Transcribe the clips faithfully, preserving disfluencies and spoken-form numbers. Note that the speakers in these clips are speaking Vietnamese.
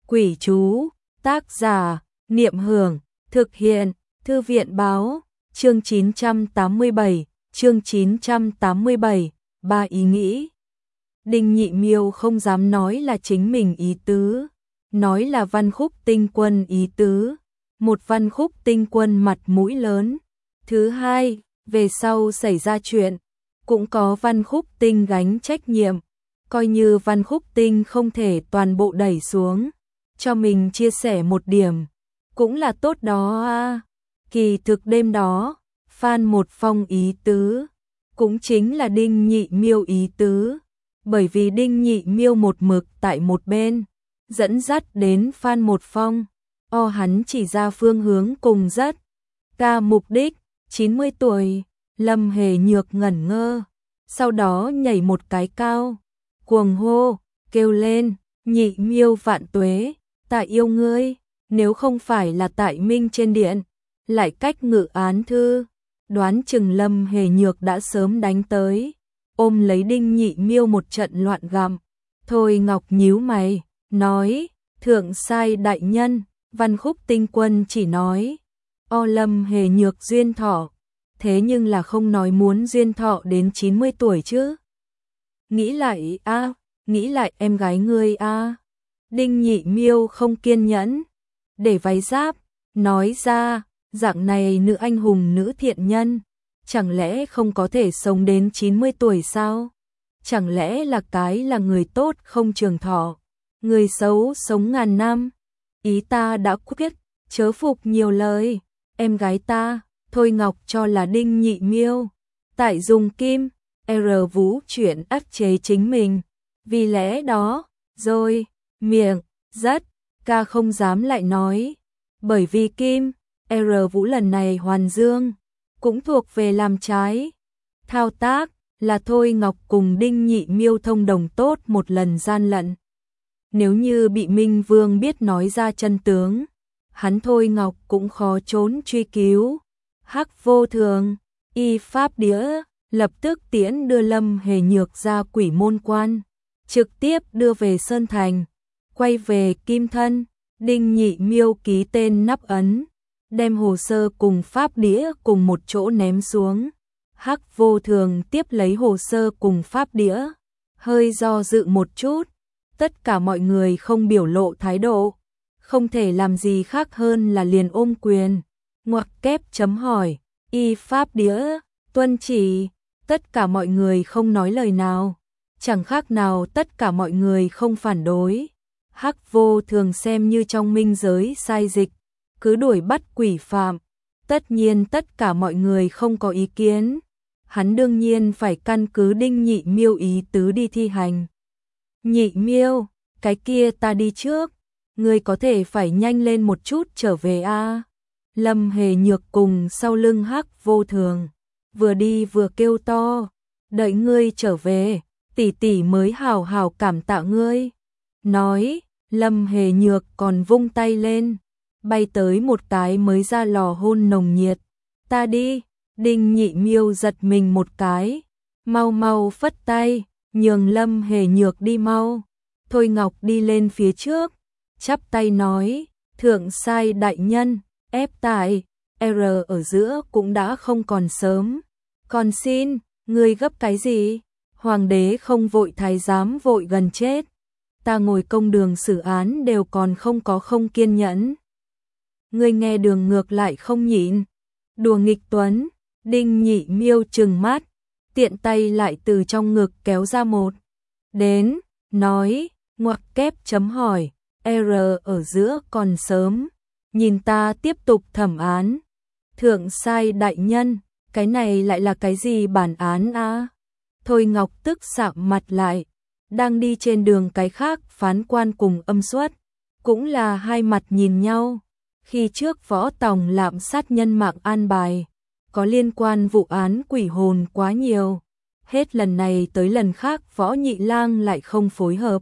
Quỷ chú, tác giả, Niệm Hưởng, thực hiện, Thư viện báo, chương chín trăm tám mươi bảy, chương chín trăm tám mươi bảy, ba ý nghĩ. Đinh Nhị Miêu không dám nói là chính mình ý tứ, nói là Văn Khúc Tinh Quân ý tứ, một Văn Khúc Tinh Quân mặt mũi lớn. Thứ hai, về sau xảy ra chuyện, cũng có Văn Khúc Tinh gánh trách nhiệm, coi như Văn Khúc Tinh không thể toàn bộ đẩy xuống, cho mình chia sẻ một điểm, cũng là tốt đó à. Kỳ thực đêm đó, Phan Một Phong ý tứ, cũng chính là Đinh Nhị Miêu ý tứ, bởi vì Đinh Nhị Miêu một mực tại một bên, dẫn dắt đến Phan Một Phong, o hắn chỉ ra phương hướng cùng rất, ca mục đích, chín mươi tuổi, Lâm Hề Nhược ngẩn ngơ, sau đó nhảy một cái cao, cuồng hô, kêu lên, Nhị Miêu vạn tuế, ta yêu ngươi, nếu không phải là tại Minh trên điện, lại cách ngự án thư, đoán chừng Lâm Hề Nhược đã sớm đánh tới, ôm lấy Đinh Nhị Miêu một trận loạn gặm. Thôi Ngọc nhíu mày, nói, thượng sai đại nhân, Văn Khúc Tinh Quân chỉ nói, o Lâm Hề Nhược duyên thọ, thế nhưng là không nói muốn duyên thọ đến chín mươi tuổi chứ. Nghĩ lại a, à, nghĩ lại em gái ngươi a. À. Đinh Nhị Miêu không kiên nhẫn, để váy giáp, nói ra, dạng này nữ anh hùng nữ thiện nhân, chẳng lẽ không có thể sống đến chín mươi tuổi sao? Chẳng lẽ là cái là người tốt không trường thọ, người xấu sống ngàn năm? Ý ta đã quyết, chớ phục nhiều lời, em gái ta, Thôi Ngọc cho là Đinh Nhị Miêu, tại dùng kim, R vũ chuyển áp chế chính mình, vì lẽ đó, rồi, miệng, rất, ca không dám lại nói, bởi vì kim, R vũ lần này hoàn dương, cũng thuộc về làm trái, thao tác, là Thôi Ngọc cùng Đinh Nhị Miêu thông đồng tốt một lần gian lận. Nếu như bị Minh Vương biết nói ra chân tướng, hắn Thôi Ngọc cũng khó trốn truy cứu. Hắc Vô Thường, y pháp đĩa, lập tức tiễn đưa Lâm Hề Nhược ra Quỷ Môn Quan, trực tiếp đưa về Sơn Thành, quay về Kim Thân, Đinh Nhị Miêu ký tên nắp ấn, đem hồ sơ cùng pháp đĩa cùng một chỗ ném xuống. Hắc Vô Thường tiếp lấy hồ sơ cùng pháp đĩa, hơi do dự một chút, tất cả mọi người không biểu lộ thái độ, không thể làm gì khác hơn là liền ôm quyền, ngoặc kép chấm hỏi, y pháp đĩa, tuân chỉ, tất cả mọi người không nói lời nào, chẳng khác nào tất cả mọi người không phản đối. Hắc Vô Thường xem như trong minh giới sai dịch, cứ đuổi bắt quỷ phạm, tất nhiên tất cả mọi người không có ý kiến, hắn đương nhiên phải căn cứ Đinh Nhị Miêu ý tứ đi thi hành. Nhị Miêu, cái kia ta đi trước, ngươi có thể phải nhanh lên một chút trở về a. À? Lâm Hề Nhược cùng sau lưng Hắc Vô Thường, vừa đi vừa kêu to, đợi ngươi trở về, tỷ tỷ mới hào hào cảm tạ ngươi. Nói, Lâm Hề Nhược còn vung tay lên, bay tới một cái mới ra lò hôn nồng nhiệt. Ta đi, Đinh Nhị Miêu giật mình một cái, mau mau phất tay, nhường Lâm Hề Nhược đi mau. Thôi Ngọc đi lên phía trước, chắp tay nói, thượng sai đại nhân, ép tại, R ở giữa cũng đã không còn sớm. Còn xin, ngươi gấp cái gì? Hoàng đế không vội thái giám vội gần chết. Ta ngồi công đường xử án đều còn không có không kiên nhẫn. Ngươi nghe đường ngược lại không nhịn. Đùa nghịch Tuấn, Đinh Nhị Miêu trừng mắt, tiện tay lại từ trong ngực kéo ra một. Đến, nói, ngoặc kép chấm hỏi, R ở giữa còn sớm, nhìn ta tiếp tục thẩm án. Thượng sai đại nhân, cái này lại là cái gì bản án a? À? Thôi Ngọc tức sạm mặt lại, đang đi trên đường cái khác phán quan cùng Âm Xuất, cũng là hai mặt nhìn nhau. Khi trước Võ Tòng lạm sát nhân mạng an bài, có liên quan vụ án quỷ hồn quá nhiều, hết lần này tới lần khác Võ Nhị Lang lại không phối hợp.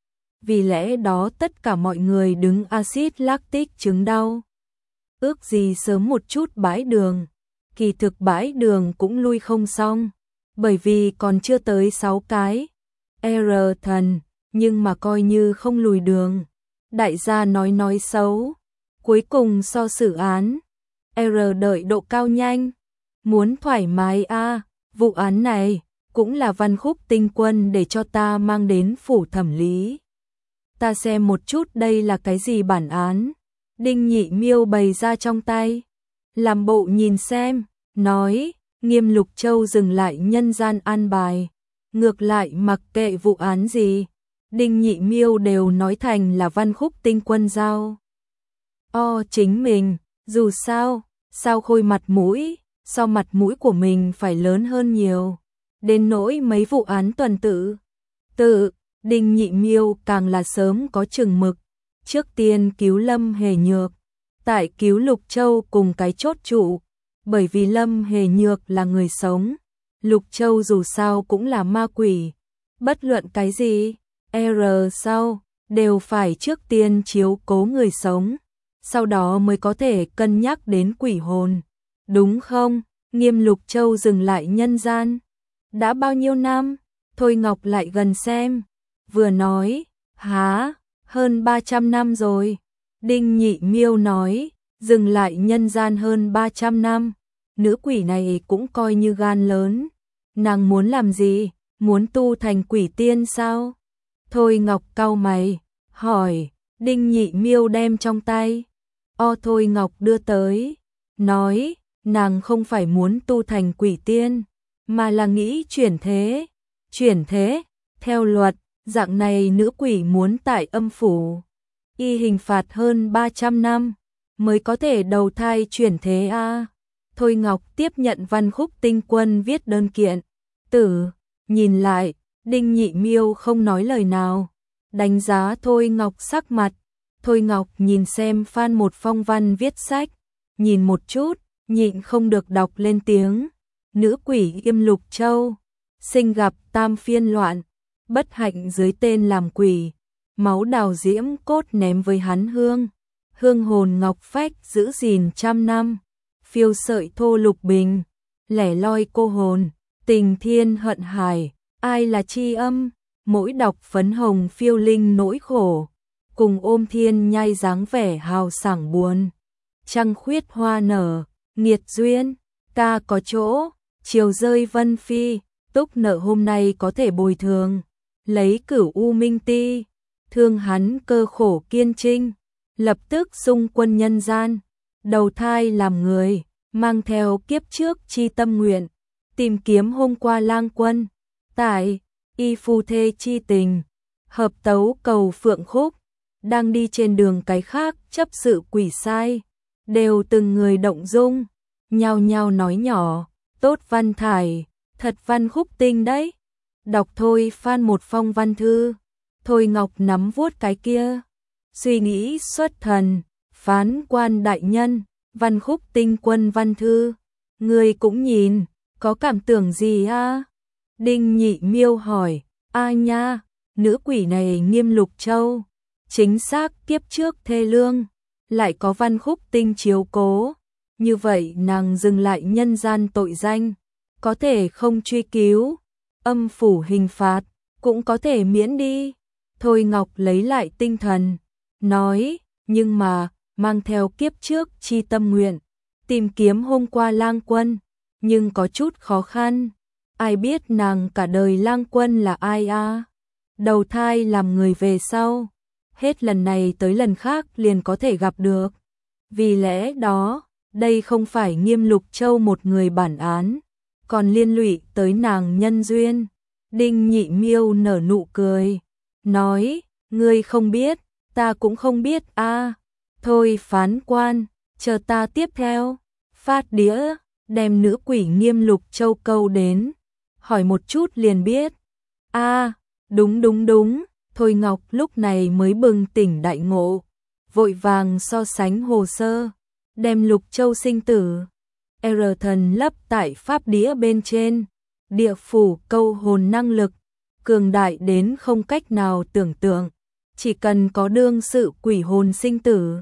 Vì lẽ đó tất cả mọi người đứng axit lactic chứng đau. Ước gì sớm một chút bãi đường, kỳ thực bãi đường cũng lui không xong, bởi vì còn chưa tới sáu cái R thần, nhưng mà coi như không lùi đường, đại gia nói nói xấu, cuối cùng so xử án, R đợi độ cao nhanh, muốn thoải mái a, vụ án này cũng là Văn Khúc Tinh Quân để cho ta mang đến phủ thẩm lý. Ta xem một chút đây là cái gì bản án. Đinh Nhị Miêu bày ra trong tay, làm bộ nhìn xem, nói, Nghiêm Lục Châu dừng lại nhân gian an bài, ngược lại mặc kệ vụ án gì, Đinh Nhị Miêu đều nói thành là Văn Khúc Tinh Quân giao. O chính mình, dù sao, sao Khôi mặt mũi, so mặt mũi của mình phải lớn hơn nhiều, đến nỗi mấy vụ án tuần tự. Tự, Đinh Nhị Miêu càng là sớm có chừng mực, trước tiên cứu Lâm Hề Nhược, tại cứu Lục Châu cùng cái chốt trụ, bởi vì Lâm Hề Nhược là người sống, Lục Châu dù sao cũng là ma quỷ, bất luận cái gì, R sau, đều phải trước tiên chiếu cố người sống, sau đó mới có thể cân nhắc đến quỷ hồn, đúng không? Nghiêm Lục Châu dừng lại nhân gian, đã bao nhiêu năm? Thôi Ngọc lại gần xem, vừa nói, há, hơn ba trăm năm rồi. Đinh Nhị Miêu nói, dừng lại nhân gian hơn ba trăm năm, nữ quỷ này cũng coi như gan lớn. Nàng muốn làm gì? Muốn tu thành quỷ tiên sao? Thôi Ngọc cau mày, hỏi, Đinh Nhị Miêu đem trong tay. O Thôi Ngọc đưa tới, nói, nàng không phải muốn tu thành quỷ tiên, mà là nghĩ chuyển thế. Chuyển thế, theo luật, dạng này nữ quỷ muốn tại âm phủ y hình phạt hơn ba trăm năm mới có thể đầu thai chuyển thế a. À. Thôi Ngọc tiếp nhận Văn Khúc Tinh Quân viết đơn kiện. Tử, nhìn lại, Đinh Nhị Miêu không nói lời nào, đánh giá Thôi Ngọc sắc mặt. Thôi Ngọc nhìn xem Phan Một Phong văn viết sách, nhìn một chút, nhịn không được đọc lên tiếng. Nữ quỷ Nghiêm Lục Châu, sinh gặp tam phiên loạn, bất hạnh dưới tên làm quỷ, máu đào diễm cốt ném với hắn hương, hương hồn ngọc phách giữ gìn trăm năm, phiêu sợi thô lục bình, lẻ loi cô hồn, tình thiên hận hải, ai là chi âm, mỗi đọc phấn hồng phiêu linh nỗi khổ, cùng ôm thiên nhai dáng vẻ hào sảng buồn, trăng khuyết hoa nở, nghiệt duyên, ca có chỗ, chiều rơi vân phi, túc nợ hôm nay có thể bồi thường, lấy cửu u minh ti, thương hắn cơ khổ kiên trinh, lập tức xung quân nhân gian, đầu thai làm người, mang theo kiếp trước chi tâm nguyện, tìm kiếm hôm qua lang quân, tại y phu thê chi tình, hợp tấu cầu phượng khúc, đang đi trên đường cái khác chấp sự quỷ sai, đều từng người động dung, nhao nhao nói nhỏ, tốt văn thải, thật Văn Khúc Tinh đấy. Đọc thôi Phan Một Phong văn thư, Thôi Ngọc nắm vuốt cái kia, suy nghĩ xuất thần, phán quan đại nhân, Văn Khúc Tinh Quân văn thư, người cũng nhìn, có cảm tưởng gì a? Đinh Nhị Miêu hỏi, a nha, nữ quỷ này Nghiêm Lục Châu, chính xác kiếp trước thê lương, lại có Văn Khúc Tinh chiếu cố, như vậy nàng dừng lại nhân gian tội danh, có thể không truy cứu, âm phủ hình phạt, cũng có thể miễn đi. Thôi Ngọc lấy lại tinh thần, nói, nhưng mà, mang theo kiếp trước chi tâm nguyện, tìm kiếm hôm qua lang quân, nhưng có chút khó khăn, ai biết nàng cả đời lang quân là ai a? À? Đầu thai làm người về sau, hết lần này tới lần khác liền có thể gặp được. Vì lẽ đó, đây không phải Nghiêm Lục Châu một người bản án, còn liên lụy tới nàng nhân duyên. Đinh Nhị Miêu nở nụ cười, nói, ngươi không biết, ta cũng không biết a. À. Thôi phán quan, chờ ta tiếp theo, phát đĩa, đem nữ quỷ Nghiêm Lục Châu câu đến, hỏi một chút liền biết. A, à, đúng đúng đúng, Thôi Ngọc lúc này mới bừng tỉnh đại ngộ, vội vàng so sánh hồ sơ, đem Lục Châu sinh tử, R thần lấp tại pháp đĩa bên trên, địa phủ câu hồn năng lực, cường đại đến không cách nào tưởng tượng, chỉ cần có đương sự quỷ hồn sinh tử.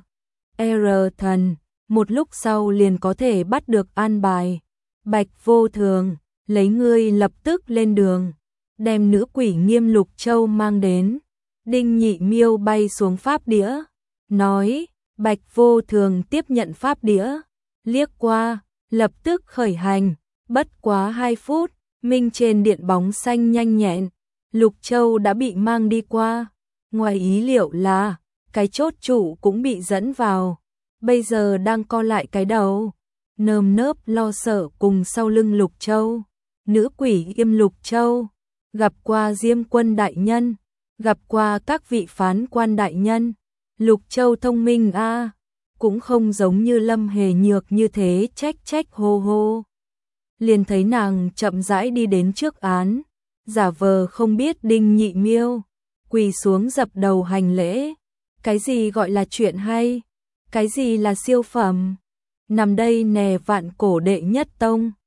R thần, một lúc sau liền có thể bắt được an bài, Bạch Vô Thường, lấy ngươi lập tức lên đường, đem nữ quỷ Nghiêm Lục Châu mang đến. Đinh Nhị Miêu bay xuống pháp đĩa, nói, Bạch Vô Thường tiếp nhận pháp đĩa, liếc qua, lập tức khởi hành, bất quá hai phút, minh trên điện bóng xanh nhanh nhẹn, Lục Châu đã bị mang đi qua, ngoài ý liệu là, cái chốt trụ cũng bị dẫn vào, bây giờ đang co lại cái đầu, nơm nớp lo sợ cùng sau lưng Lục Châu, nữ quỷ Yêm Lục Châu, gặp qua Diêm Quân đại nhân, gặp qua các vị phán quan đại nhân, Lục Châu thông minh a, à, cũng không giống như Lâm Hề Nhược như thế trách trách hô hô. Liền thấy nàng chậm rãi đi đến trước án, giả vờ không biết Đinh Nhị Miêu, quỳ xuống dập đầu hành lễ. Cái gì gọi là chuyện hay? Cái gì là siêu phẩm? Nằm đây nè vạn cổ đệ nhất tông,